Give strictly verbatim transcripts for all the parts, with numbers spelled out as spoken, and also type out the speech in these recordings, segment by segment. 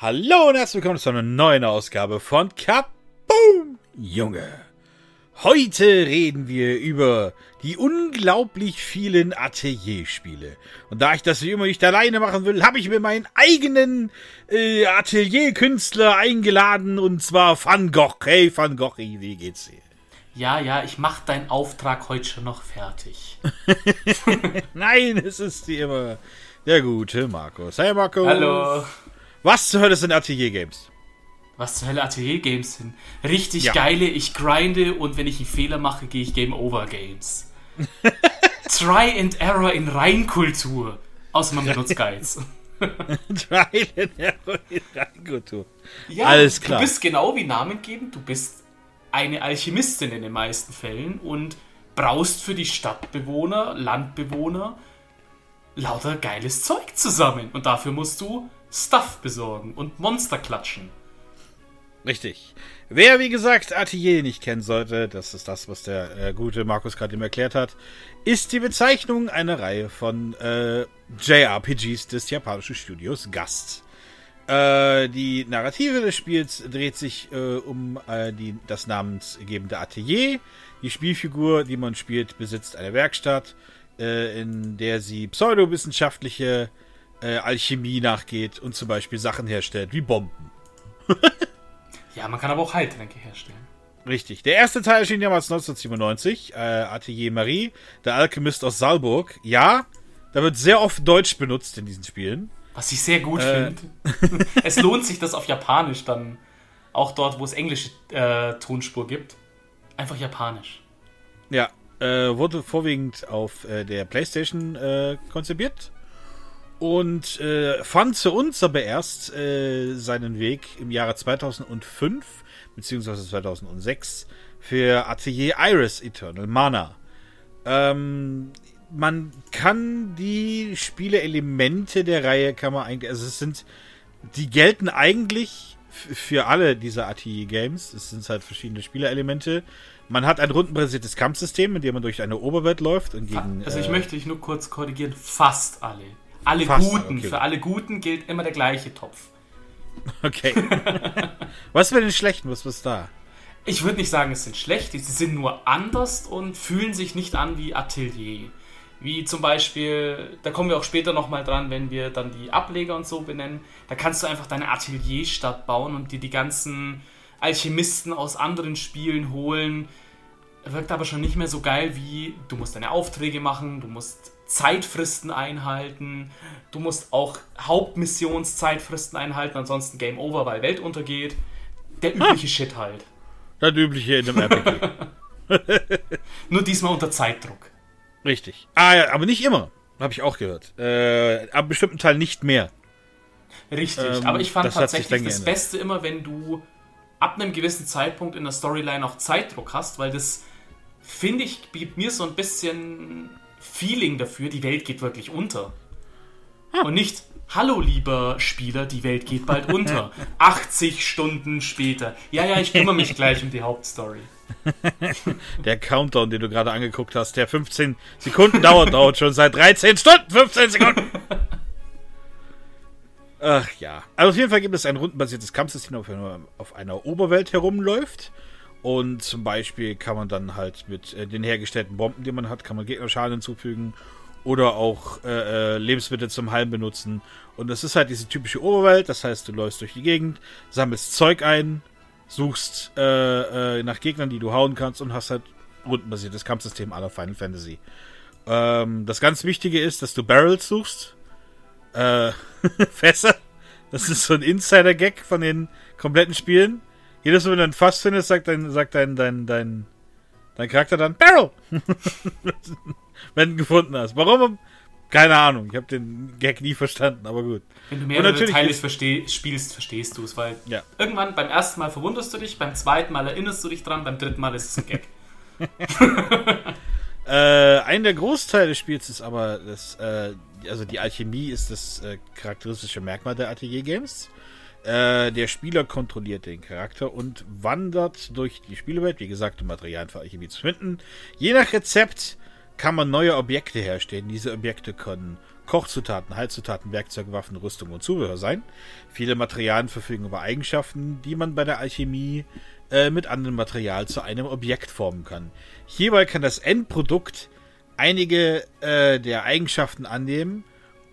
Hallo und herzlich willkommen zu einer neuen Ausgabe von Kaboom, Junge. Heute reden wir über die unglaublich vielen Atelierspiele. Und da ich das wie immer nicht alleine machen will, habe ich mir meinen eigenen äh, Atelierkünstler eingeladen, und zwar Van Gogh. Hey Van Gogh, wie geht's dir? Ja, ja, ich mach deinen Auftrag heute schon noch fertig. Nein, es ist wie immer der gute Markus. Hey Markus. Hallo. Was zur Hölle sind Atelier-Games? Was zur Hölle Atelier-Games sind? Richtig Ja. geile, ich grinde und wenn ich einen Fehler mache, gehe ich Game-Over-Games. Try and Error in Reinkultur. Außer man benutzt Guides. Trial and Error in Reinkultur. Ja, Alles klar. Du bist genau wie namengebend, du bist eine Alchemistin in den meisten Fällen und braust für die Stadtbewohner, Landbewohner lauter geiles Zeug zusammen. Und dafür musst du Stuff besorgen und Monster klatschen. Richtig. Wer, wie gesagt, Atelier nicht kennen sollte, das ist das, was der äh, gute Markus gerade ihm erklärt hat, ist die Bezeichnung einer Reihe von äh, J R P Gs des japanischen Studios Gast. Äh, die Narrative des Spiels dreht sich äh, um äh, die, das namensgebende Atelier. Die Spielfigur, die man spielt, besitzt eine Werkstatt, äh, in der sie pseudowissenschaftliche äh, Alchemie nachgeht und zum Beispiel Sachen herstellt, wie Bomben. Ja, man kann aber auch Heiltränke herstellen. Richtig. Der erste Teil erschien damals neunzehnhundertsiebenundneunzig. Äh, Atelier Marie, der Alchemist aus Saalburg. Ja, da wird sehr oft Deutsch benutzt in diesen Spielen. Was ich sehr gut Äh. finde. Es lohnt sich, das auf Japanisch dann, auch dort, wo es englische äh, Tonspur gibt, einfach Japanisch. Ja, äh, wurde vorwiegend auf äh, der PlayStation äh, konzipiert. Und äh, fand zu uns aber erst äh, seinen Weg im Jahre zweitausendfünf beziehungsweise zweitausendsechs für Atelier Iris Eternal Mana. Ähm, man kann die Spieleelemente der Reihe, kann man eigentlich, also es sind, die gelten eigentlich f- für alle dieser Atelier-Games. Es sind halt verschiedene Spielerelemente. Man hat ein rundenbasiertes Kampfsystem, in dem man durch eine Oberwelt läuft und gegen. Also ich äh, möchte dich nur kurz korrigieren, fast alle. Alle Fast, Guten, okay. für alle Guten gilt immer der gleiche Topf. Okay. Was mit den Schlechten? Was ist da? Ich würde nicht sagen, es sind schlecht, sie sind nur anders und fühlen sich nicht an wie Atelier. Wie zum Beispiel, da kommen wir auch später nochmal dran, wenn wir dann die Ableger und so benennen, da kannst du einfach deine Atelierstadt bauen und dir die ganzen Alchemisten aus anderen Spielen holen. Wirkt aber schon nicht mehr so geil wie, du musst deine Aufträge machen, du musst Zeitfristen einhalten, du musst auch Hauptmissionszeitfristen einhalten, ansonsten Game Over, weil Welt untergeht. Der übliche Shit halt. Das übliche in einem R P G. Nur diesmal unter Zeitdruck. Richtig. Ah ja, aber nicht immer. Habe ich auch gehört. Äh, ab bestimmten Teil nicht mehr. Richtig, Ähm, aber ich fand das hat sich tatsächlich dann das geändert. Beste immer, wenn du ab einem gewissen Zeitpunkt in der Storyline auch Zeitdruck hast, weil das, finde ich, gibt mir so ein bisschen Feeling dafür, die Welt geht wirklich unter. Und nicht, hallo lieber Spieler, die Welt geht bald unter. achtzig Stunden später. Ja, ja, ich kümmere mich gleich um die Hauptstory. Der Countdown, den du gerade angeguckt hast, der fünfzehn Sekunden dauert, dauert schon seit dreizehn Stunden. fünfzehn Sekunden. Ach ja. Also auf jeden Fall gibt es ein rundenbasiertes Kampfsystem, auf einer, auf einer Oberwelt herumläuft. Und zum Beispiel kann man dann halt mit äh, den hergestellten Bomben, die man hat, kann man Gegnerschaden hinzufügen. Oder auch äh, äh, Lebensmittel zum Heilen benutzen. Und das ist halt diese typische Oberwelt. Das heißt, du läufst durch die Gegend, sammelst Zeug ein, suchst äh, äh, nach Gegnern, die du hauen kannst, und hast halt rundenbasiertes Kampfsystem à la Final Fantasy. Ähm, das ganz Wichtige ist, dass du Barrels suchst. Äh, Fässer. Das ist so ein Insider-Gag von den kompletten Spielen. Jedes Mal, wenn du ein Fass findest, sagt dein, sagt dein, dein, dein, dein Charakter dann Barrel. Wenn du ihn gefunden hast. Warum? Keine Ahnung. Ich habe den Gag nie verstanden, aber gut. Wenn du Und mehrere natürlich Teile ist- versteh- spielst, verstehst du es, weil Ja. irgendwann beim ersten Mal verwunderst du dich, beim zweiten Mal erinnerst du dich dran, beim dritten Mal ist es ein Gag. Äh, ein der Großteile des Spiels ist aber, das, äh, also die Alchemie ist das äh, charakteristische Merkmal der Atelier-Games. Äh, der Spieler kontrolliert den Charakter und wandert durch die Spielewelt, wie gesagt, um Materialien für Alchemie zu finden. Je nach Rezept kann man neue Objekte herstellen. Diese Objekte können Kochzutaten, Heilzutaten, Werkzeuge, Waffen, Rüstung und Zubehör sein. Viele Materialien verfügen über Eigenschaften, die man bei der Alchemie äh, mit anderem Material zu einem Objekt formen kann. Hierbei kann das Endprodukt einige äh, der Eigenschaften annehmen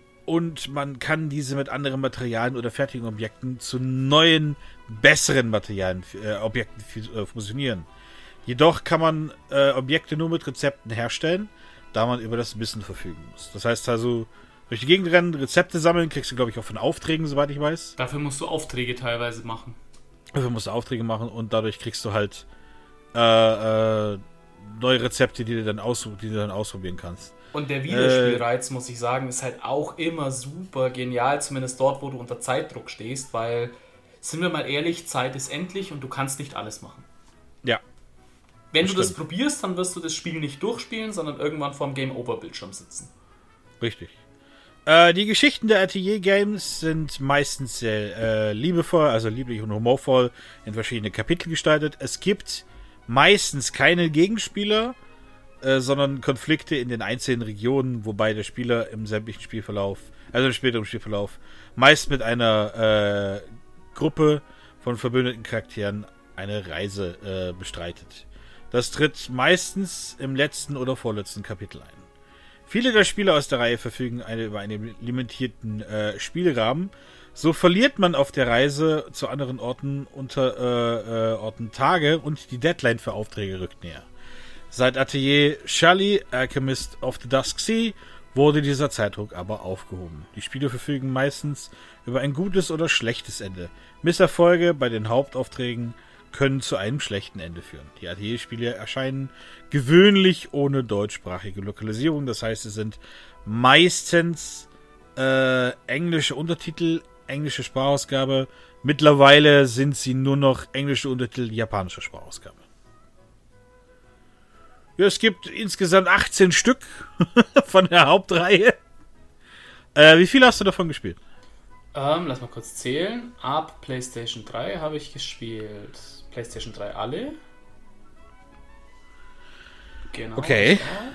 und man kann diese mit anderen Materialien oder fertigen Objekten zu neuen, besseren Materialien, äh, Objekten äh, fusionieren. Jedoch kann man äh, Objekte nur mit Rezepten herstellen, da man über das Wissen verfügen muss. Das heißt also, durch die Gegend rennen, Rezepte sammeln, kriegst du, glaube ich, auch von Aufträgen, soweit ich weiß. Dafür musst du Aufträge teilweise machen. Dafür musst du Aufträge machen und dadurch kriegst du halt äh, äh, neue Rezepte, die du dann, aus, die du dann ausprobieren kannst. Und der Wiederspielreiz, äh, muss ich sagen, ist halt auch immer super genial, zumindest dort, wo du unter Zeitdruck stehst, weil, sind wir mal ehrlich, Zeit ist endlich und du kannst nicht alles machen. Ja. Wenn du das probierst, dann wirst du das Spiel nicht durchspielen, sondern irgendwann vorm Game-Over-Bildschirm sitzen. Richtig. Äh, die Geschichten der Atelier-Games sind meistens sehr äh, liebevoll, also lieblich und humorvoll in verschiedene Kapitel gestaltet. Es gibt meistens keine Gegenspieler, äh, sondern Konflikte in den einzelnen Regionen, wobei der Spieler im sämtlichen Spielverlauf, also im späteren Spielverlauf, meist mit einer äh, Gruppe von verbündeten Charakteren eine Reise äh, bestreitet. Das tritt meistens im letzten oder vorletzten Kapitel ein. Viele der Spiele aus der Reihe verfügen eine, über einen limitierten äh, Spielrahmen. So verliert man auf der Reise zu anderen Orten unter äh, äh, Orten Tage und die Deadline für Aufträge rückt näher. Seit Atelier Shally, Alchemist of the Dusk Sea, wurde dieser Zeitdruck aber aufgehoben. Die Spiele verfügen meistens über ein gutes oder schlechtes Ende. Misserfolge bei den Hauptaufträgen können zu einem schlechten Ende führen. Die Atelier-Spiele erscheinen gewöhnlich ohne deutschsprachige Lokalisierung. Das heißt, es sind meistens äh, englische Untertitel, englische Sprachausgabe. Mittlerweile sind sie nur noch englische Untertitel, japanische Sprachausgabe. Ja, es gibt insgesamt achtzehn Stück von der Hauptreihe. Äh, wie viele hast du davon gespielt? Ähm, lass mal kurz zählen. Ab PlayStation drei habe ich gespielt. PlayStation drei alle. Genau. Okay.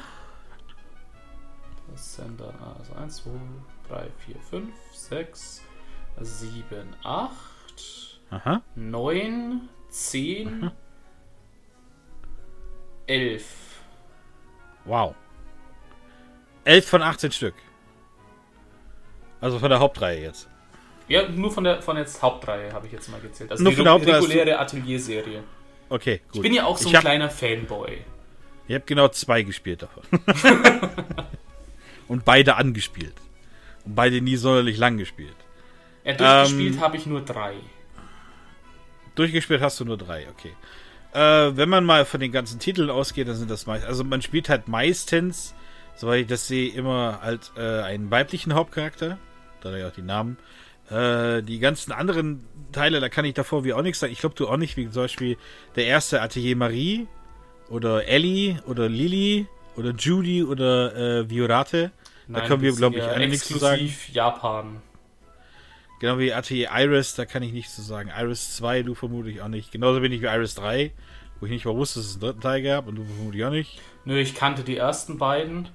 Das sind dann also eins, zwei, drei, vier, fünf, sechs, sieben, acht, Aha. neun, zehn, Aha. elf. Wow. elf von achtzehn Stück. Also von der Hauptreihe jetzt. Ja, nur von der von jetzt Hauptreihe habe ich jetzt mal gezählt. Also nur die von der Hauptreihe reguläre Atelier-Serie. Okay, gut. Ich bin ja auch so ein hab, kleiner Fanboy. Ich habe genau zwei gespielt davon. Und beide angespielt. Und beide nie sonderlich lang gespielt. Ja, durchgespielt ähm, habe ich nur drei. Durchgespielt hast du nur drei, okay. Äh, wenn man mal von den ganzen Titeln ausgeht, dann sind das meist, also man spielt halt meistens, soweit ich das sehe, immer halt äh, einen weiblichen Hauptcharakter. Da ja auch die Namen. Äh, die ganzen anderen Teile, da kann ich davor wie auch nichts sagen. Ich glaube, du auch nicht, wie zum Beispiel der erste Atelier Marie oder Ellie oder Lily oder Judy oder äh, Violate. Da Nein, können wir, glaube ich, ja alle nichts zu sagen. Japan. Genau wie Atelier Iris, da kann ich nichts zu sagen. Iris zwei, du vermutlich auch nicht. Genauso wenig wie Iris drei, wo ich nicht mal wusste, dass es einen dritten Teil gab und du vermutlich auch nicht. Nö, ich kannte die ersten beiden.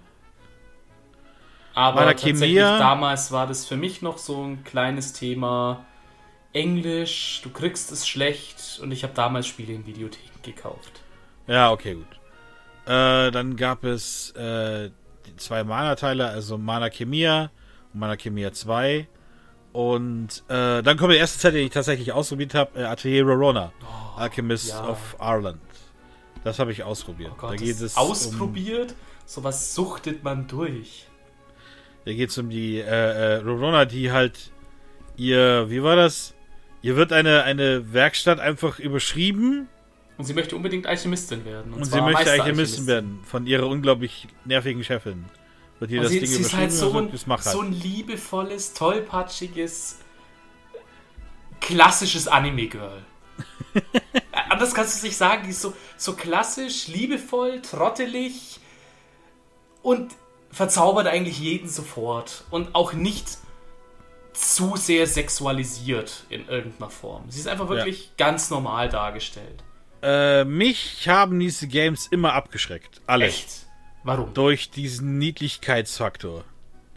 Aber tatsächlich Chemia, damals war das für mich noch so ein kleines Thema. Englisch, du kriegst es schlecht und ich habe damals Spiele in Videotheken gekauft. Ja, okay, gut. Äh, dann gab es äh, die zwei Mana-Teile, also Mana Chemia und Mana Chemia zwei. Und äh, dann kommt der erste Teil, den ich tatsächlich ausprobiert habe, äh, Atelier Rorona, oh, Alchemist ja. of Ireland. Das habe ich ausprobiert. Oh Gott, da geht es ausprobiert? Um, sowas suchtet man durch. Da geht es um die äh, äh, Rorona, die halt ihr, wie war das? Ihr wird eine, eine Werkstatt einfach überschrieben. Und sie möchte unbedingt Alchemistin werden. Und, und sie möchte Alchemistin werden von ihrer unglaublich nervigen Chefin. Wird ihr das sie, Ding sie ist halt so ein, halt. so ein liebevolles, tollpatschiges, klassisches Anime-Girl. Anders kannst du es nicht sagen. Die ist so, so klassisch, liebevoll, trottelig und verzaubert eigentlich jeden sofort. Und auch nicht zu sehr sexualisiert in irgendeiner Form. Sie ist einfach wirklich ja. ganz normal dargestellt. Äh, mich haben diese Games immer abgeschreckt. Alle. Echt? Warum? Durch diesen Niedlichkeitsfaktor.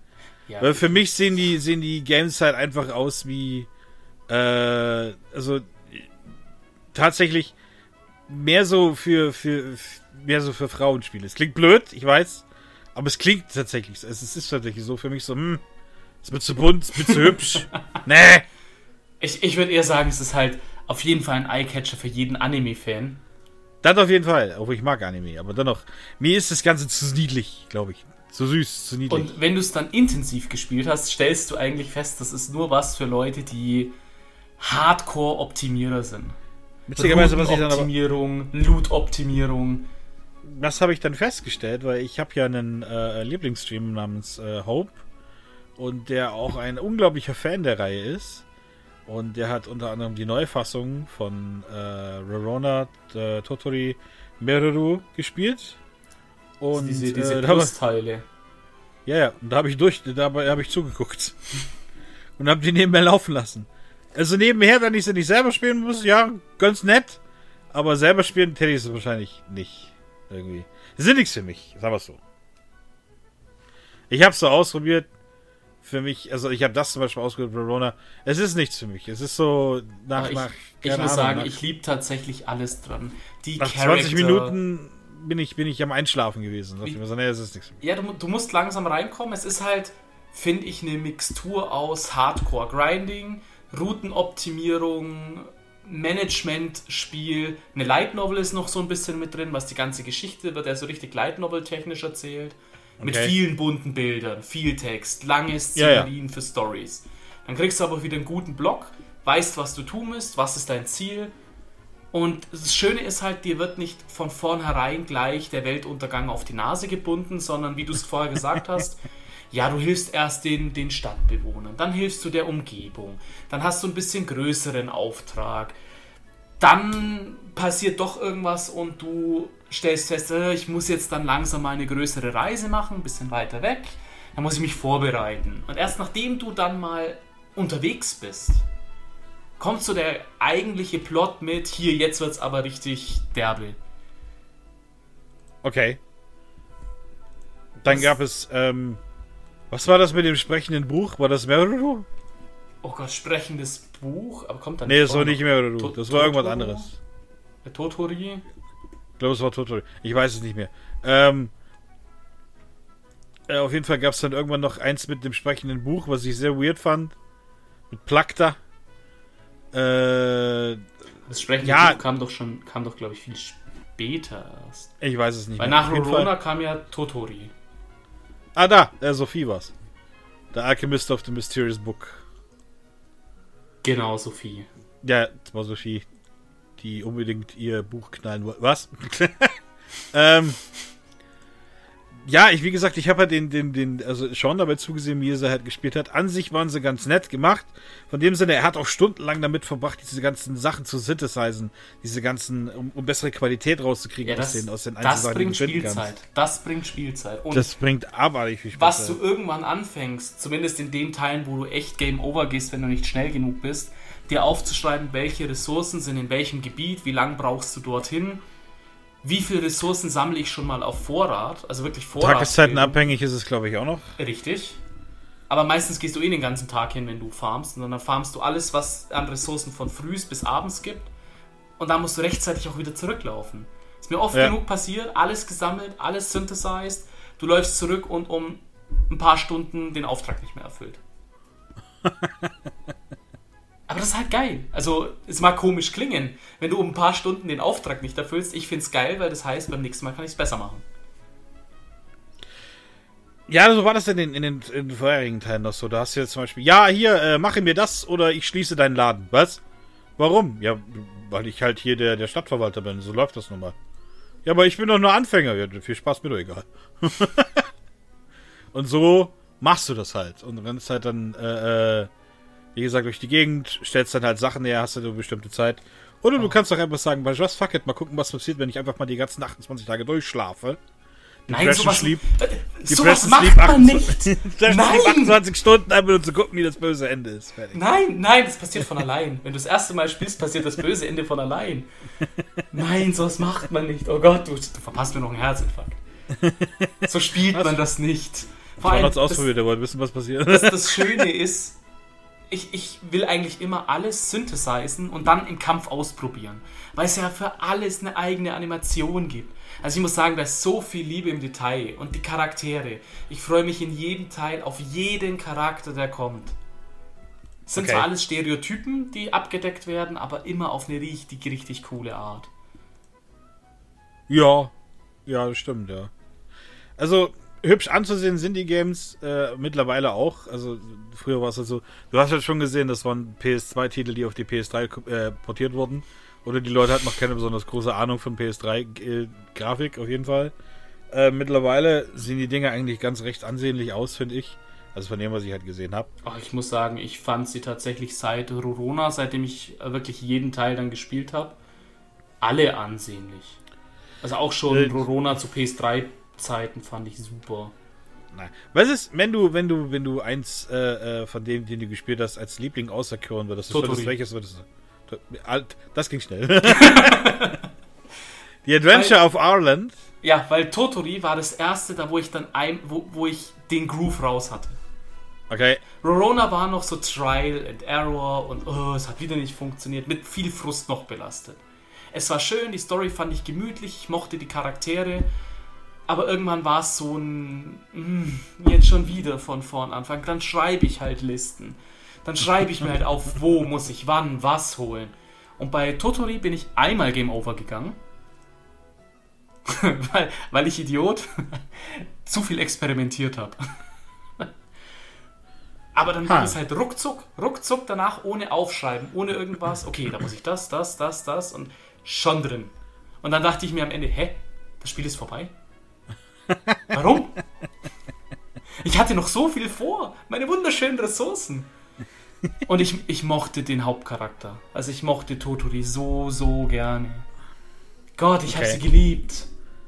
Ja, Weil für mich sehen die, sehen die Games halt einfach aus wie, äh, also tatsächlich mehr so für, für, mehr so für Frauenspiele. Es klingt blöd, ich weiß, aber es klingt tatsächlich so. Es ist tatsächlich so für mich so, hm, es wird zu bunt, es wird zu hübsch. Nee. Ich, ich würde eher sagen, es ist halt auf jeden Fall ein Eyecatcher für jeden Anime-Fan. Das auf jeden Fall, obwohl ich mag Anime, aber dennoch, mir ist das Ganze zu niedlich, glaube ich. Zu süß, zu niedlich. Und wenn du es dann intensiv gespielt hast, stellst du eigentlich fest, das ist nur was für Leute, die Hardcore-Optimierer sind. Witzigerweise, was ich dann aber... Optimierung, Loot-Optimierung. Das habe ich dann festgestellt, weil ich habe ja einen äh, Lieblingsstream namens äh, Hope und der auch ein unglaublicher Fan der Reihe ist. Und der hat unter anderem die Neufassung von äh, Rorona äh, Totori Meruru gespielt. Und diese diese äh, Plusteile. Ja, ja, und da habe ich durch, dabei habe ich zugeguckt. Und habe die nebenher laufen lassen. Also nebenher, wenn ich sie nicht selber spielen muss, ja, ganz nett. Aber selber spielen hätte ich sie wahrscheinlich nicht. Irgendwie. Das ist nichts für mich, sagen wir es so. Ich habe es so ausprobiert. Für mich, also ich habe das zum Beispiel ausprobiert, Rorona. Es ist nichts für mich. Es ist so nach, ich, nach ich muss Ahnung, sagen, nach, ich liebe tatsächlich alles dran. Die nach Charakter, zwanzig Minuten bin ich, bin ich am Einschlafen gewesen. Da dachte ich mir so, nee, es ist nichts für mich. Ja, du, du musst langsam reinkommen. Es ist halt, finde ich, eine Mixtur aus Hardcore-Grinding, Routenoptimierung, Management-Spiel. Eine Light Novel ist noch so ein bisschen mit drin, was die ganze Geschichte wird ja so richtig Light Novel-technisch erzählt. Okay. Mit vielen bunten Bildern, viel Text, lange Szenerien ja, ja. für Stories. Dann kriegst du aber wieder einen guten Block, weißt, was du tun musst, was ist dein Ziel. Und das Schöne ist halt, dir wird nicht von vornherein gleich der Weltuntergang auf die Nase gebunden, sondern wie du es vorher gesagt hast, ja, du hilfst erst den, den Stadtbewohnern, dann hilfst du der Umgebung, dann hast du ein bisschen größeren Auftrag, dann passiert doch irgendwas und du stellst fest, äh, ich muss jetzt dann langsam mal eine größere Reise machen, ein bisschen weiter weg, dann muss ich mich vorbereiten. Und erst nachdem du dann mal unterwegs bist, kommt so der eigentliche Plot mit, hier, jetzt wird's aber richtig derbe. Okay. Dann was? Gab es, ähm, was war das mit dem sprechenden Buch? War das Meruru? Oh Gott, sprechendes Buch? Aber kommt dann Nee, das war nicht Meruru, to- das war Totoro? Irgendwas anderes. Der Totori? Ich glaube, es war Totori. Ich weiß es nicht mehr. Ähm, äh, auf jeden Fall gab es dann irgendwann noch eins mit dem sprechenden Buch, was ich sehr weird fand. Mit Plakta. Äh, das sprechende ja, Buch kam doch schon, kam doch, glaube ich, viel später erst. Ich weiß es nicht Weil mehr. Weil nach Rorona kam ja Totori. Ah, da, äh, Sophie war's. The Alchemist of the Mysterious Book. Genau, Sophie. Ja, das war Sophie, die unbedingt ihr Buch knallen wollte. Was? ähm, ja, ich, wie gesagt, ich habe halt den, den, den, also schon dabei zugesehen, wie er sie halt gespielt hat. An sich waren sie ganz nett gemacht. Von dem Sinne, er hat auch stundenlang damit verbracht, diese ganzen Sachen zu synthesizen, diese ganzen, um, um bessere Qualität rauszukriegen ja, das, aus den, aus den das bringt Spielzeit. Das bringt Spielzeit. Und das bringt abartig viel Spaß. Was du irgendwann anfängst, zumindest in den Teilen, wo du echt Game Over gehst, wenn du nicht schnell genug bist, dir aufzuschreiben, welche Ressourcen sind in welchem Gebiet, wie lang brauchst du dorthin, wie viele Ressourcen sammle ich schon mal auf Vorrat, also wirklich Vorrat. Tageszeitenabhängig ist es, glaube ich, auch noch. Richtig. Aber meistens gehst du eh den ganzen Tag hin, wenn du farmst, und dann farmst du alles, was an Ressourcen von frühs bis abends gibt, und dann musst du rechtzeitig auch wieder zurücklaufen. Ist mir oft ja. genug passiert, alles gesammelt, alles synthesized, du läufst zurück und um ein paar Stunden den Auftrag nicht mehr erfüllt. Aber das ist halt geil. Also, es mag komisch klingen, wenn du um ein paar Stunden den Auftrag nicht erfüllst. Ich find's geil, weil das heißt, beim nächsten Mal kann ich es besser machen. Ja, so war das denn in, in, den, in den vorherigen Teilen noch so. Da hast du jetzt zum Beispiel, ja, hier, äh, mache mir das oder ich schließe deinen Laden. Was? Warum? Ja, weil ich halt hier der, der Stadtverwalter bin. So läuft das nun mal. Ja, aber ich bin doch nur Anfänger. Ja, viel Spaß, mir doch egal. Und so machst du das halt. Und rennst halt dann, äh, äh, wie gesagt, durch die Gegend, stellst dann halt Sachen her, hast du eine bestimmte Zeit. Oder du oh. kannst doch einfach sagen, weißt du was, fuck it, mal gucken, was passiert, wenn ich einfach mal die ganzen achtundzwanzig Tage durchschlafe. Nein, sowas, Sleep, sowas macht man nicht. Nein. achtundzwanzig Stunden einfach nur zu gucken, wie das böse Ende ist. Fertig. Nein, nein, das passiert von allein. Wenn du das erste Mal spielst, passiert das böse Ende von allein. Nein, sowas macht man nicht. Oh Gott, du, du verpasst mir noch einen Herzinfarkt. So spielt was? Man das nicht. Vor allem, allem, hat's ausprobiert, er wollte wissen, was passiert. Das, das Schöne ist, ich, ich will eigentlich immer alles synthesizen und dann im Kampf ausprobieren. Weil es ja für alles eine eigene Animation gibt. Also ich muss sagen, da ist so viel Liebe im Detail und die Charaktere. Ich freue mich in jedem Teil auf jeden Charakter, der kommt. Es sind Okay. zwar alles Stereotypen, die abgedeckt werden, aber immer auf eine richtig, richtig coole Art. Ja, ja, das stimmt, ja. Also, hübsch anzusehen sind die Games äh, mittlerweile auch. Also, früher war es halt so, du hast ja schon gesehen, das waren P S zwei Titel, die auf die P S drei äh, portiert wurden. Oder die Leute hatten noch keine besonders große Ahnung von P S drei äh, Grafik, auf jeden Fall. Äh, mittlerweile sehen die Dinge eigentlich ganz recht ansehnlich aus, finde ich. Also von dem, was ich halt gesehen habe. Ach, ich muss sagen, ich fand sie tatsächlich seit Rorona, seitdem ich äh, wirklich jeden Teil dann gespielt habe, alle ansehnlich. Also auch schon Äh, Rorona zu P S drei Zeiten fand ich super. Nein. Was ist, wenn du, wenn du, wenn du eins äh, äh, von denen, den du gespielt hast, als Liebling auserkoren würdest? Das würdest, welches würdest du? Das ging schnell. Die Adventure Weil- of Ireland. Ja, weil Totori war das erste, da wo ich dann ein, wo, wo ich den Groove raus hatte. Okay. Rorona war noch so Trial and Error und oh, es hat wieder nicht funktioniert, mit viel Frust noch belastet. Es war schön, die Story fand ich gemütlich, ich mochte die Charaktere, aber irgendwann war es so ein, mm, jetzt schon wieder von vorn anfangen, dann schreibe ich halt Listen. Dann schreibe ich mir halt auf, wo muss ich wann was holen. Und bei Totori bin ich einmal Game Over gegangen. weil, weil ich Idiot zu viel experimentiert habe. Aber dann Ha. ging es halt ruckzuck, ruckzuck danach ohne Aufschreiben, ohne irgendwas. Okay, da muss ich das, das, das, das und schon drin. Und dann dachte ich mir am Ende, hä, das Spiel ist vorbei? Warum? Ich hatte noch so viel vor, meine wunderschönen Ressourcen. Und ich, ich mochte den Hauptcharakter. Also ich mochte Totori so, so gerne. Gott, ich habe Okay. sie geliebt.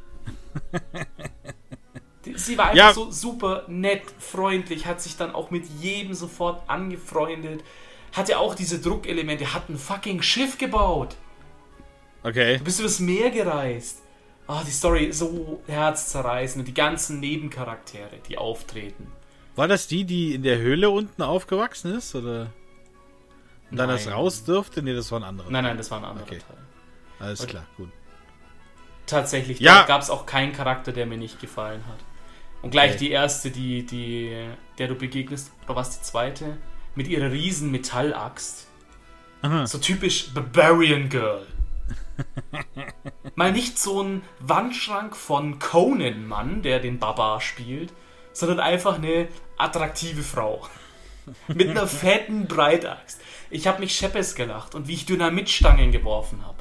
Die- Sie war einfach Ja. so super nett, freundlich, hat sich dann auch mit jedem sofort angefreundet. Hatte auch diese Druckelemente, hat ein fucking Schiff gebaut. Okay. Du bist übers Meer gereist. Ah, die Story ist so herzzerreißend und die ganzen Nebencharaktere, die auftreten. War das die, die in der Höhle unten aufgewachsen ist? Oder? Und dann das Nein. raus durfte? Nee, das war ein anderer. Nein, nein, das war ein anderer Okay. Teil. Alles Okay. klar, gut. Tatsächlich, Ja. da gab es auch keinen Charakter, der mir nicht gefallen hat. Und gleich Okay. die erste, die, die, der du begegnest, oder was die zweite, mit ihrer riesen Metallaxt. Aha. So typisch Barbarian Girl. Mal nicht so ein Wandschrank von Conan-Mann, der den Baba spielt, sondern einfach eine attraktive Frau. Mit einer fetten Breitaxt. Ich habe mich scheppes gelacht und wie ich Dynamitstangen geworfen habe.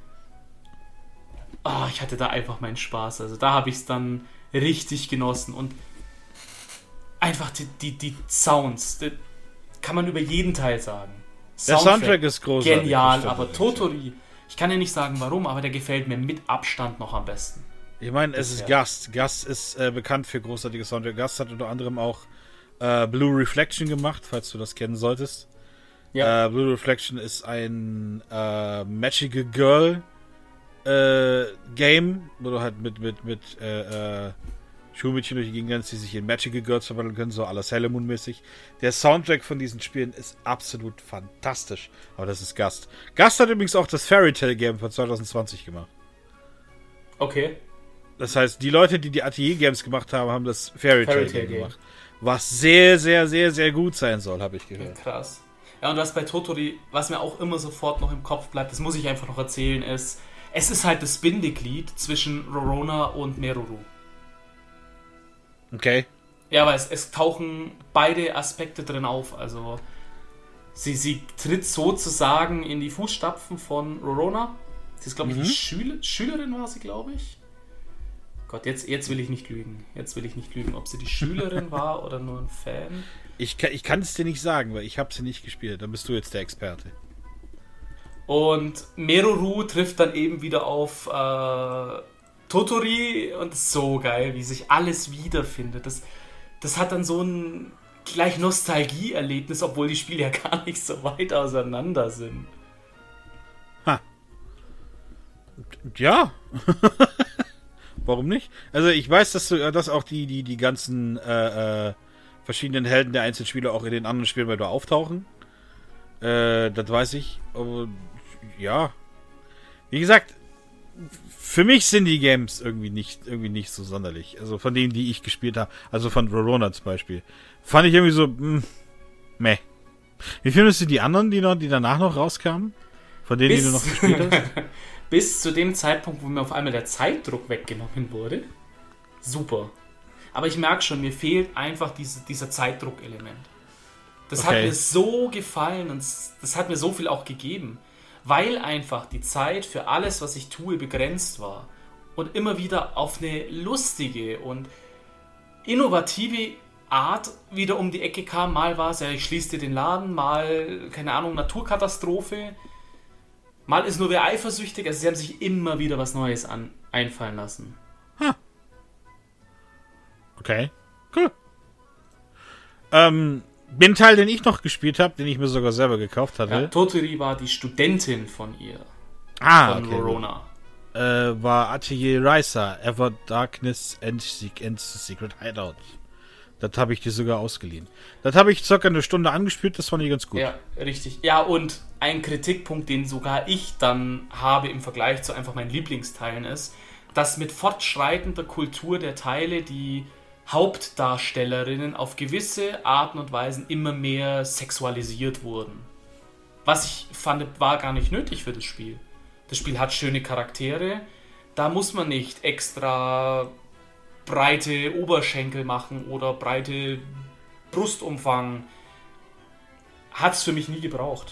Ah, ich hatte da einfach meinen Spaß. Also da habe ich es dann richtig genossen. Und einfach die, die, die Sounds, die kann man über jeden Teil sagen. Der Soundtrack ist großartig. Genial, das stimmt aber allerdings, ja. Totori, ich kann ja nicht sagen warum, aber der gefällt mir mit Abstand noch am besten. Ich meine, es ist Bisher. Gast. Gast ist äh, bekannt für großartige Soundtrack. Gast hat unter anderem auch äh, Blue Reflection gemacht, falls du das kennen solltest. Äh, Blue Reflection ist ein äh, Magical Girl äh, Game, wo du halt mit, mit, mit äh, äh, Schulmädchen durch die Gegend rennst, die sich in Magical Girls verwandeln können, so à la Sailor Moon mäßig. Der Soundtrack von diesen Spielen ist absolut fantastisch. Aber das ist Gast. Gast hat übrigens auch das Fairy Tail Game von zwanzig zwanzig gemacht. Okay. Das heißt, die Leute, die die Atelier Games gemacht haben, haben das Fairy Tail Fairy Game Tail Game. gemacht. Was sehr, sehr, sehr, sehr gut sein soll, habe ich gehört. Krass. Ja, und was bei Totori, was mir auch immer sofort noch im Kopf bleibt, das muss ich einfach noch erzählen, ist, es ist halt das Bindeglied zwischen Rorona und Meruru. Okay. Ja, aber es, es tauchen beide Aspekte drin auf. Also sie, sie tritt sozusagen in die Fußstapfen von Rorona. Sie ist, glaube ich, Mhm. die Schüler, Schülerin war sie, glaube ich. Gott, jetzt, jetzt will ich nicht lügen. Jetzt will ich nicht lügen, ob sie die Schülerin war oder nur ein Fan. Ich, kann- ich kann es dir nicht sagen, weil ich habe sie nicht gespielt. Dann bist du jetzt der Experte. Und Meruru trifft dann eben wieder auf äh, Totori und ist so geil, wie sich alles wiederfindet. Das, das hat dann so ein gleich Nostalgie-Erlebnis, obwohl die Spiele ja gar nicht so weit auseinander sind. Warum nicht? Also ich weiß, dass du, dass auch die, die, die ganzen äh, äh, verschiedenen Helden der Einzelspieler auch in den anderen Spielen weiter auftauchen. Äh, das weiß ich. Aber ja. Wie gesagt, für mich sind die Games irgendwie nicht, irgendwie nicht so sonderlich. Also von denen, die ich gespielt habe. Also von Verona zum Beispiel. Fand ich irgendwie so, mh, meh. Wie findest du die anderen, die noch, die danach noch rauskamen? Von denen, bis, die du noch gespielt hast? Bis zu dem Zeitpunkt, wo mir auf einmal der Zeitdruck weggenommen wurde. Super. Aber ich merke schon, mir fehlt einfach diese, dieser Zeitdruck-Element. Das okay. hat mir so gefallen und das hat mir so viel auch gegeben. Weil einfach die Zeit für alles, was ich tue, begrenzt war. Und immer wieder auf eine lustige und innovative Art wieder um die Ecke kam. Mal war es, ja, ich schließe dir den Laden, mal, keine Ahnung, Naturkatastrophe. Mal ist nur wer eifersüchtig. Also sie haben sich immer wieder was Neues an, einfallen lassen. Huh. Okay, cool. Ähm, den Teil, den ich noch gespielt habe, den ich mir sogar selber gekauft hatte. Ja, Totori war die Studentin von ihr. Ah, von okay. Verona. Äh, war Atelier Ryza, Ever Darkness and, and the Secret Hideout. Das habe ich dir sogar ausgeliehen. Das habe ich circa eine Stunde angespielt, das fand ich ganz gut. Ja, richtig. Ja, und ein Kritikpunkt, den sogar ich dann habe im Vergleich zu einfach meinen Lieblingsteilen ist, dass mit fortschreitender Kultur der Teile die Hauptdarstellerinnen auf gewisse Arten und Weisen immer mehr sexualisiert wurden. Was ich fand, war gar nicht nötig für das Spiel. Das Spiel hat schöne Charaktere, da muss man nicht extra breite Oberschenkel machen oder breite Brustumfang. Hat es für mich nie gebraucht.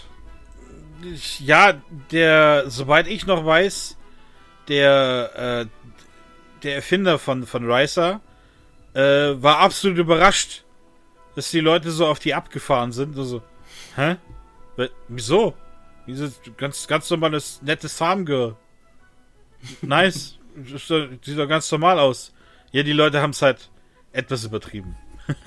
Ja, der, soweit ich noch weiß, der, äh, der Erfinder von, von Ryza äh, war absolut überrascht, dass die Leute so auf die abgefahren sind. Also, hä? Wieso? Dieses ganz, ganz normales, nettes Farmgirl. Nice. Sieht doch ganz normal aus. Ja, die Leute haben es halt etwas übertrieben.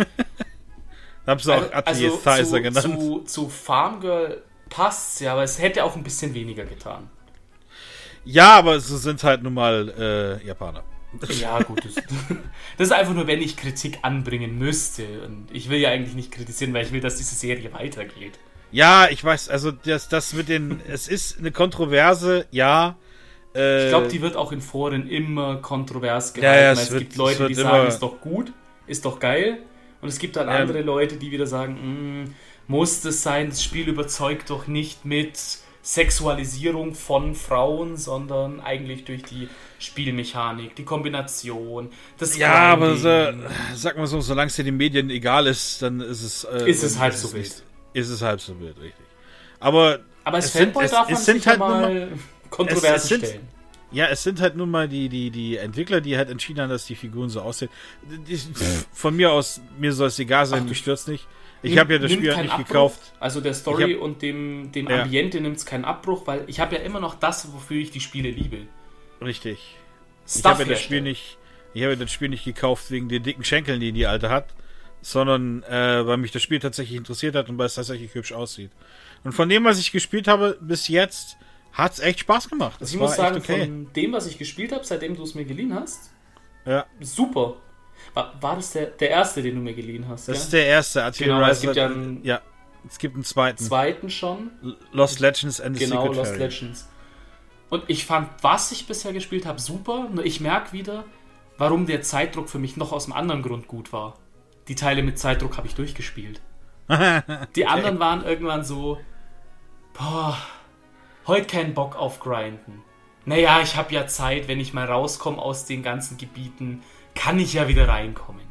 Da haben sie auch Atelier also Thizer genannt. Zu, zu Farmgirl passt's ja, aber es hätte auch ein bisschen weniger getan. Ja, aber es sind halt nun mal äh, Japaner. Ja, gut. Das, das ist einfach nur, wenn ich Kritik anbringen müsste. Und ich will ja eigentlich nicht kritisieren, weil ich will, dass diese Serie weitergeht. Ja, ich weiß, also das, das mit den... Es ist eine Kontroverse, ja. Äh, ich glaube, die wird auch in Foren immer kontrovers gehalten. Ja, ja, es, es wird, gibt Leute, die sagen, ist doch gut, ist doch geil. Und es gibt dann ähm, andere Leute, die wieder sagen, muss das sein, das Spiel überzeugt doch nicht mit Sexualisierung von Frauen, sondern eigentlich durch die Spielmechanik, die Kombination, das Ja, aber so, sag mal so, solange es dir den Medien egal ist, dann ist es... Äh, ist es halb so wild. Ist es halb so wild, richtig. Aber, aber als Fanboy sind, darf man es sind sich halt mal Kontroversen es, es sind, stellen. Ja, es sind halt nun mal die, die, die Entwickler, die halt entschieden haben, dass die Figuren so aussehen. Die, von mir aus, mir soll es egal sein, Ach, mich stört's nicht. Ich habe ja das Spiel halt nicht Abbruch. gekauft. Also der Story hab, und dem, dem ja. Ambiente nimmt es keinen Abbruch, weil ich habe ja immer noch das, wofür ich die Spiele liebe. Richtig. Stuff ich habe ja das Spiel nicht, ich habe das Spiel nicht gekauft wegen den dicken Schenkeln, die die Alte hat, sondern äh, weil mich das Spiel tatsächlich interessiert hat und weil es tatsächlich hübsch aussieht. Und von dem, was ich gespielt habe bis jetzt, hat es echt Spaß gemacht. Also ich muss sagen, okay. von dem, was ich gespielt habe, seitdem du es mir geliehen hast, ja. super. War, war das der, der erste, den du mir geliehen hast? Das ja? ist der erste. Atelier genau, Ryza, es gibt ja einen ja, es gibt einen zweiten. Zweiten schon. Lost Legends and the genau, Secret Lost Fairy. Legends. Und ich fand, was ich bisher gespielt habe, super. Nur ich merke wieder, warum der Zeitdruck für mich noch aus einem anderen Grund gut war. Die Teile mit Zeitdruck habe ich durchgespielt. Die anderen waren irgendwann so, boah, heute keinen Bock auf Grinden. Naja, ich habe ja Zeit, wenn ich mal rauskomme aus den ganzen Gebieten, kann ich ja wieder reinkommen.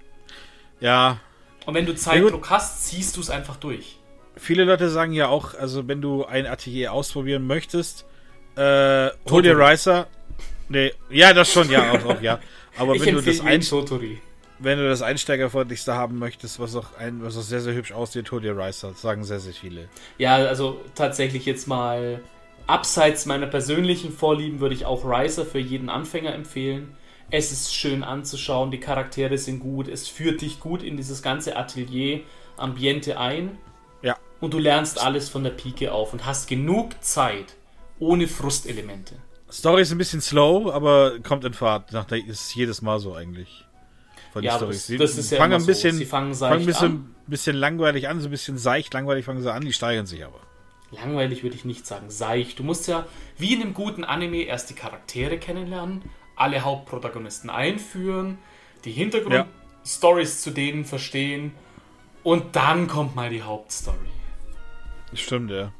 Ja. Und wenn du Zeitdruck hast, ziehst du es einfach durch. Viele Leute sagen ja auch, also wenn du ein Atelier ausprobieren möchtest, äh, hol dir Ryza. Nee, ja, das schon, ja, auch, auch ja. Aber ich wenn du das ein, Totori. wenn du das Einsteigerfreundlichste haben möchtest, was auch ein, was auch sehr, sehr hübsch aussieht, hol dir Ryza. Das sagen sehr, sehr viele. Ja, also tatsächlich jetzt mal abseits meiner persönlichen Vorlieben würde ich auch Ryza für jeden Anfänger empfehlen. Es ist schön anzuschauen, die Charaktere sind gut, es führt dich gut in dieses ganze Atelier-Ambiente ein. Ja. Und du lernst alles von der Pike auf und hast genug Zeit, ohne Frustelemente. Story ist ein bisschen slow, aber kommt in Fahrt. Nach der ist jedes Mal so eigentlich. Von Ja, den das, Storys. das ist ja fangen immer ein bisschen, so. Sie fangen fangen ein seicht bisschen, an. bisschen langweilig an, so ein bisschen seicht, langweilig fangen sie an, die steigern sich aber. Langweilig würde ich nicht sagen, seicht. Du musst ja, wie in einem guten Anime, erst die Charaktere kennenlernen, alle Hauptprotagonisten einführen, die Hintergrundstories zu denen verstehen und dann kommt mal die Hauptstory. Stimmt, ja.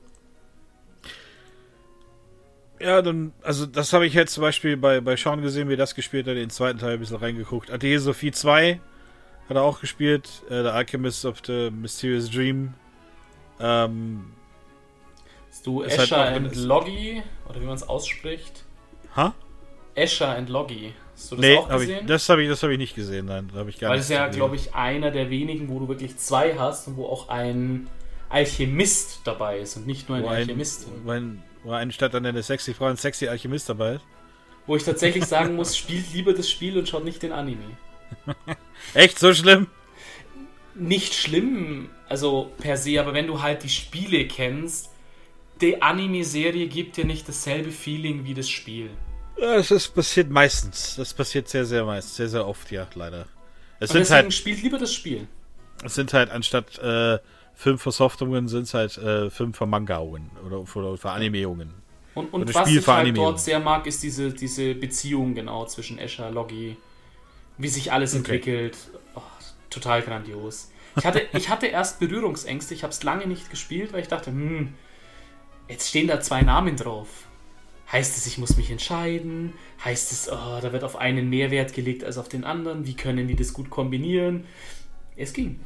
Ja, dann, also das habe ich jetzt zum Beispiel bei, bei Sean gesehen, wie er das gespielt hat, den zweiten Teil ein bisschen reingeguckt. Atelier Sophie zwei hat er auch gespielt, äh, The Alchemist of the Mysterious Dream. Ähm, Hast du Ist Escher halt noch- and Logi, oder wie man es ausspricht? ha? Escher and Logi. Hast du das Nee, auch hab gesehen? ich, das habe ich, das hab ich nicht gesehen, nein, da habe ich gar Weil nicht es ja, gesehen. glaube ich, einer der wenigen, wo du wirklich zwei hast und wo auch ein Alchemist dabei ist und nicht nur eine Wo ein, Alchemistin. wo ein, wo eine Stadt an eine sexy Frau, ein sexy Alchemist dabei ist. Wo ich tatsächlich sagen muss, spielt lieber das Spiel und schaut nicht den Anime. Echt, so schlimm? Nicht schlimm, also per se, aber wenn du halt die Spiele kennst, die Anime-Serie gibt dir nicht dasselbe Feeling wie das Spiel. Ja, das ist, passiert meistens. Das passiert sehr, sehr meist, sehr, sehr oft, ja, leider. Es Und sind deswegen halt, spielt lieber das Spiel. es sind halt anstatt äh, fünf Versoftungen, sind es halt äh, fünf Vermangaungen oder, oder Veranimierungen. Und, und Oder was ich halt Spielveranimierung. dort sehr mag, ist diese, diese Beziehung genau zwischen Escher, Logi, wie sich alles Okay. entwickelt. Oh, total grandios. Ich hatte, ich hatte erst Berührungsängste, ich habe es lange nicht gespielt, weil ich dachte, hm, jetzt stehen da zwei Namen drauf. Heißt es, ich muss mich entscheiden? Heißt es, oh, da wird auf einen mehr Wert gelegt als auf den anderen? Wie können die das gut kombinieren? Es ging.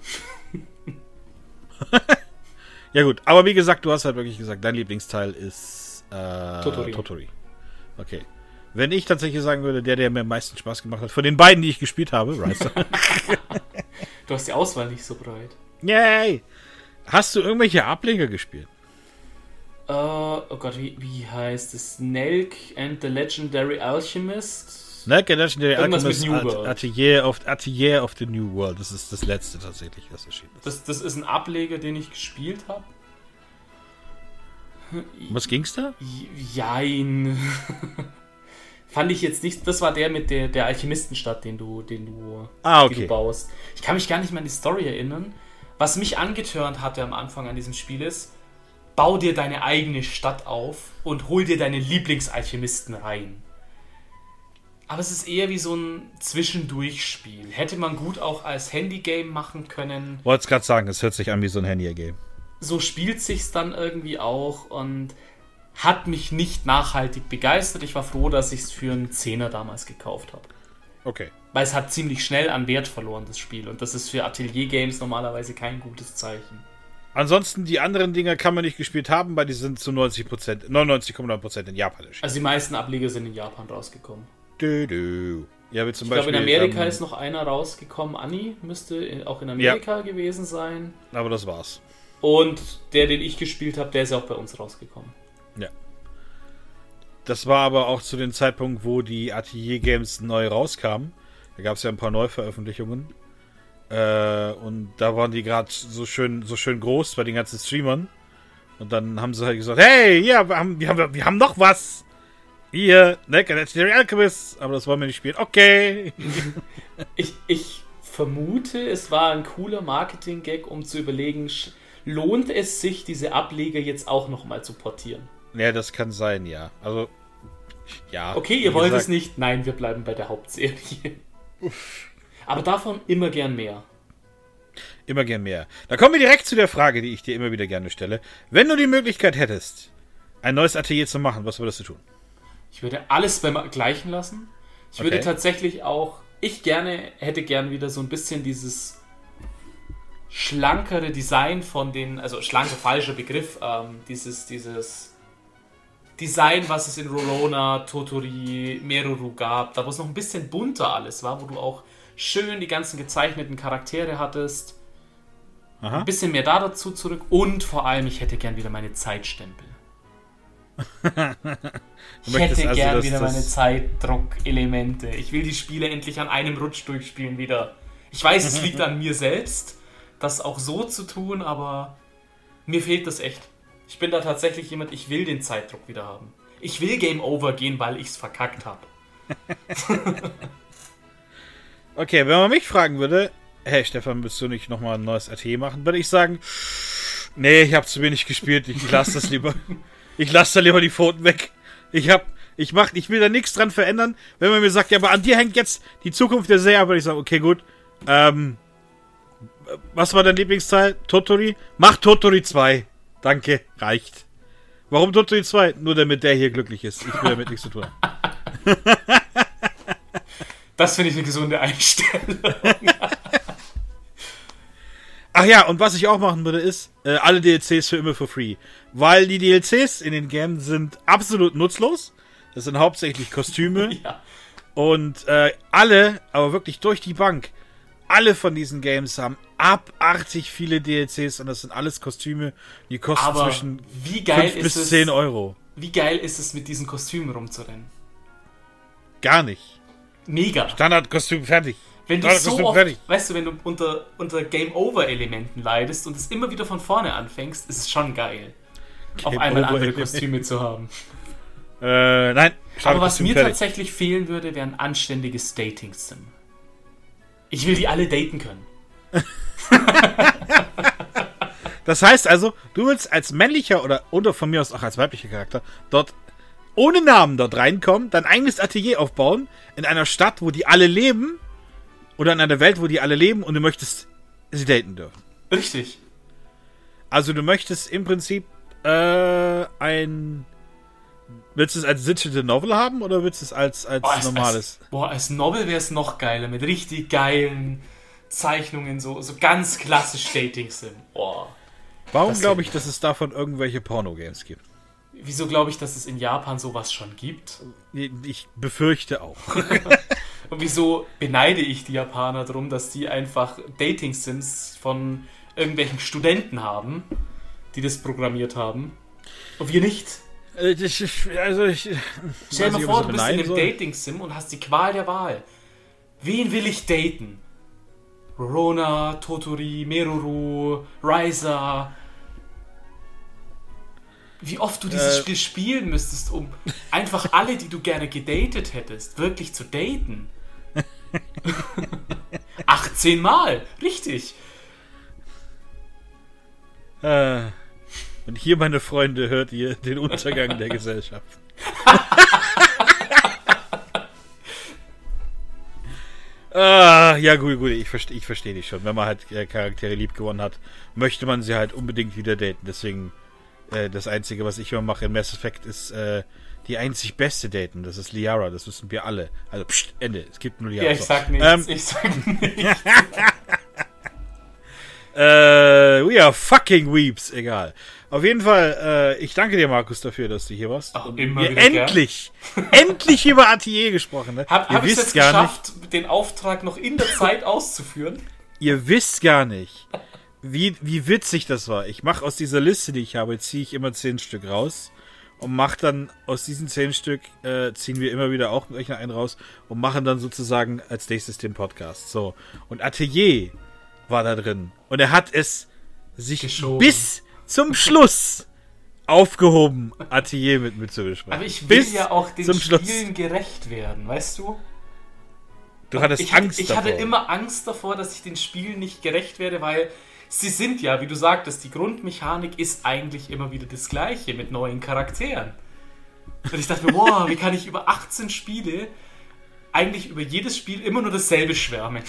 Ja gut, aber wie gesagt, du hast halt wirklich gesagt, dein Lieblingsteil ist äh, Totori. Totori. Okay. Wenn ich tatsächlich sagen würde, der, der mir am meisten Spaß gemacht hat, von den beiden, die ich gespielt habe, Rise. Du hast die Auswahl nicht so breit. Yay! Hast du irgendwelche Ableger gespielt? Äh, oh Gott, wie, wie heißt es? Nelk and the Legendary Alchemist? Ne, Legendary Irgendwas Alchemist mit New At- World. Atelier of, Atelier of the New World. Das ist das letzte tatsächlich, was erschienen ist. Das, das ist ein Ableger, den ich gespielt habe. Um was ging's da? Jein. Fand ich jetzt nicht. Das war der mit der, der Alchemistenstadt, den du, den du, Ah, die okay. du baust. Ich kann mich gar nicht mehr an die Story erinnern. Was mich angetörnt hatte am Anfang an diesem Spiel ist, bau dir deine eigene Stadt auf und hol dir deine Lieblingsalchemisten rein. Aber es ist eher wie so ein Zwischendurchspiel. Hätte man gut auch als Handygame machen können. Wollt's gerade sagen, es hört sich an wie so ein Handy-Game. So spielt sich's dann irgendwie auch und hat mich nicht nachhaltig begeistert. Ich war froh, dass ich es für einen Zehner damals gekauft habe. Okay. Weil es hat ziemlich schnell an Wert verloren, das Spiel. Und das ist für Atelier-Games normalerweise kein gutes Zeichen. Ansonsten, die anderen Dinger kann man nicht gespielt haben, weil die sind zu neunzig Prozent, neunundneunzig Komma neun Prozent in Japan erschienen. Also die meisten Ableger sind in Japan rausgekommen. Dö, dö. Ja, wie zum Ich glaube, Beispiel, in Amerika ähm, ist noch einer rausgekommen. Anni müsste auch in Amerika gewesen sein. aber das war's. Und der, den ich gespielt habe, der ist ja auch bei uns rausgekommen. Ja. Das war aber auch zu dem Zeitpunkt, wo die Atelier Games neu rauskamen. Da gab es ja ein paar Neuveröffentlichungen. Äh, und da waren die gerade so schön, so schön groß bei den ganzen Streamern. Und dann haben sie halt gesagt, hey, ja, wir haben, wir haben, wir haben noch was. Hier, ne, Legendary Alchemist. Aber das wollen wir nicht spielen. Okay. Ich, ich vermute, es war ein cooler Marketing-Gag, um zu überlegen, sch- lohnt es sich, diese Ableger jetzt auch nochmal zu portieren? Ja, das kann sein, ja. Also, ja. Okay, wie ihr wollt gesagt, es nicht. Nein, wir bleiben bei der Hauptserie. Aber davon immer gern mehr. Immer gern mehr. Da kommen wir direkt zu der Frage, die ich dir immer wieder gerne stelle. Wenn du die Möglichkeit hättest, ein neues Atelier zu machen, was würdest du tun? Ich würde alles beim Gleichen lassen. Ich würde Okay. tatsächlich auch, ich gerne, hätte gern wieder so ein bisschen dieses schlankere Design von den, also schlanker falscher Begriff, ähm, dieses, dieses Design, was es in Rorona, Totori, Meruru gab, da wo es noch ein bisschen bunter alles war, wo du auch schön die ganzen gezeichneten Charaktere hattest. Aha. Ein bisschen mehr da dazu zurück und vor allem, ich hätte gern wieder meine Zeitstempel. Ich möchtest hätte also, gern dass wieder das- meine Zeitdruck-Elemente. Ich will die Spiele endlich an einem Rutsch durchspielen wieder. Ich weiß, es liegt an mir selbst, das auch so zu tun, aber mir fehlt das echt. Ich bin da tatsächlich jemand, ich will den Zeitdruck wieder haben. Ich will Game Over gehen, weil ich's verkackt habe. Okay, wenn man mich fragen würde, hey Stefan, willst du nicht nochmal ein neues R T machen? Würde ich sagen, nee, ich habe zu wenig gespielt, ich lasse das lieber. Ich lasse da lieber die Pfoten weg. Ich hab, ich mach, ich will da nichts dran verändern. Wenn man mir sagt, ja, aber an dir hängt jetzt die Zukunft der Serie, würde ich sagen, okay, gut. Ähm, was war dein Lieblingsteil? Tottori? Mach Tottori zwei. Danke, reicht. Warum Tottori zwei? Nur damit der hier glücklich ist. Ich will damit nichts zu tun haben. Das finde ich eine gesunde Einstellung. Ach ja, und was ich auch machen würde, ist, äh, alle D L Cs für immer for free. Weil die D L Cs in den Games sind absolut nutzlos. Das sind hauptsächlich Kostüme. Ja. Und äh, alle, aber wirklich durch die Bank, alle von diesen Games haben abartig viele D L Cs und das sind alles Kostüme, die kosten Aber zwischen wie geil fünf ist bis es, zehn Euro. Wie geil ist es, mit diesen Kostümen rumzurennen? Gar nicht. Mega. Standardkostüm fertig. Wenn du Standardkostüm so oft, fertig. weißt du, wenn du unter, unter Game-Over-Elementen leidest und es immer wieder von vorne anfängst, ist es schon geil, auf einmal andere Game-Over-Elemente. Kostüme zu haben. Äh, nein. Aber was Standardkostüm mir fertig. tatsächlich fehlen würde, wäre ein anständiges Dating-Sim. Ich will die alle daten können. Das heißt also, du willst als männlicher oder, oder von mir aus auch als weiblicher Charakter dort ohne Namen dort reinkommen, dein eigenes Atelier aufbauen, in einer Stadt, wo die alle leben, oder in einer Welt, wo die alle leben und du möchtest sie daten dürfen. Richtig. Also du möchtest im Prinzip äh, ein... Willst du es als Digital Novel haben oder willst du es als, als Boah, als, normales? Als, boah, als Novel wäre es noch geiler, mit richtig geilen Zeichnungen, so, so ganz klassisch Dating-Sim. Boah. Warum glaube ich, dass es davon irgendwelche Porno-Games gibt? Wieso glaube ich, dass es in Japan sowas schon gibt? Ich befürchte auch. Und wieso beneide ich die Japaner darum, dass die einfach Dating-Sims von irgendwelchen Studenten haben, die das programmiert haben? Und wir nicht? Ich, also ich, Stell dir mal nicht, vor, ob du ich bist in einem soll. Dating-Sim und hast die Qual der Wahl. Wen will ich daten? Rorona, Toturi, Meruru, Ryza. Wie oft du dieses Äh. Spiel spielen müsstest, um einfach alle, die du gerne gedatet hättest, wirklich zu daten. achtzehn Mal, richtig. Äh, und hier, meine Freunde, hört ihr den Untergang der Gesellschaft. Ah, ja, gut, gut, ich verstehe ich versteh dich schon. Wenn man halt äh, Charaktere lieb gewonnen hat, möchte man sie halt unbedingt wieder daten. Deswegen, äh, das Einzige, was ich immer mache in Mass Effect, ist äh, die einzig beste daten. Das ist Liara, das wissen wir alle. Also, pst, Ende. Es gibt nur Liara. Ja, ich So. sag nichts, Ähm, ich sag nichts. Äh, we are fucking weeps, egal. Auf jeden Fall, äh, ich danke dir, Markus, dafür, dass du hier warst. Ach, und immer wir wieder endlich, endlich über Atelier gesprochen. Ne? Hab, ihr hab ich es wisst jetzt gar geschafft, den Auftrag noch in der Zeit auszuführen? nicht, ihr wisst gar nicht, wie, wie witzig das war. Ich mache aus dieser Liste, die ich habe, ziehe ich immer zehn Stück raus und mache dann aus diesen zehn Stück, äh, ziehen wir immer wieder auch einen raus und machen dann sozusagen als nächstes den Podcast. So. Und Atelier war da drin. Und er hat es sich Geschoben. bis zum Schluss aufgehoben, Atelier mit mir zu besprechen. Aber ich will bis ja auch den zum Schluss. Spielen gerecht werden, weißt du? Du hattest ich, Angst ich davor. hatte immer Angst davor, dass ich den Spielen nicht gerecht werde, weil sie sind ja, wie du sagtest, die Grundmechanik ist eigentlich immer wieder das Gleiche mit neuen Charakteren. Und ich dachte mir, wow, wie kann ich über achtzehn Spiele eigentlich über jedes Spiel immer nur dasselbe schwärmen?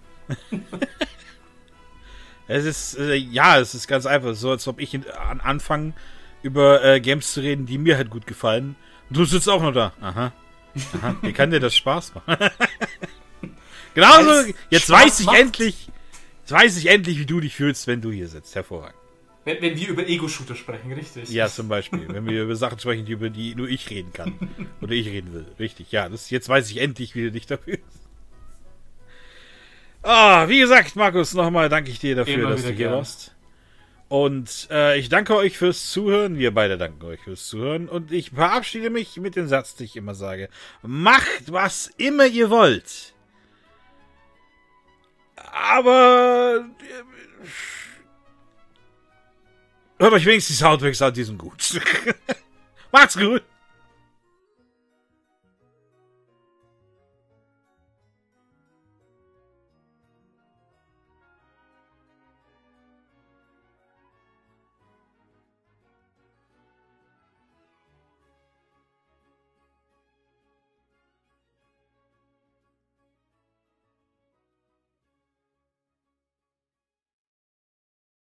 Es ist, äh, ja, es ist ganz einfach. So, als ob ich in, an anfange, über äh, Games zu reden, die mir halt gut gefallen. Und du sitzt auch noch da. Aha. Aha. Wie kann dir das Spaß machen? Genauso, Weil's jetzt Spaß weiß ich macht. endlich, jetzt weiß ich endlich, wie du dich fühlst, wenn du hier sitzt. Hervorragend. Wenn, wenn wir über Ego-Shooter sprechen, richtig? Ja, zum Beispiel. Wenn wir über Sachen sprechen, über die nur ich reden kann. Oder ich reden will. Richtig, ja. Das, jetzt weiß ich endlich, wie du dich da fühlst. Ah, wie gesagt, Markus, nochmal danke ich dir dafür, Immer dass wieder du hier gern. warst. Und äh, ich danke euch fürs Zuhören. Wir beide danken euch fürs Zuhören. Und ich verabschiede mich mit dem Satz, den ich immer sage. Macht, was immer ihr wollt. Aber äh, hört euch wenigstens die Soundtracks an, die sind gut. Macht's gut.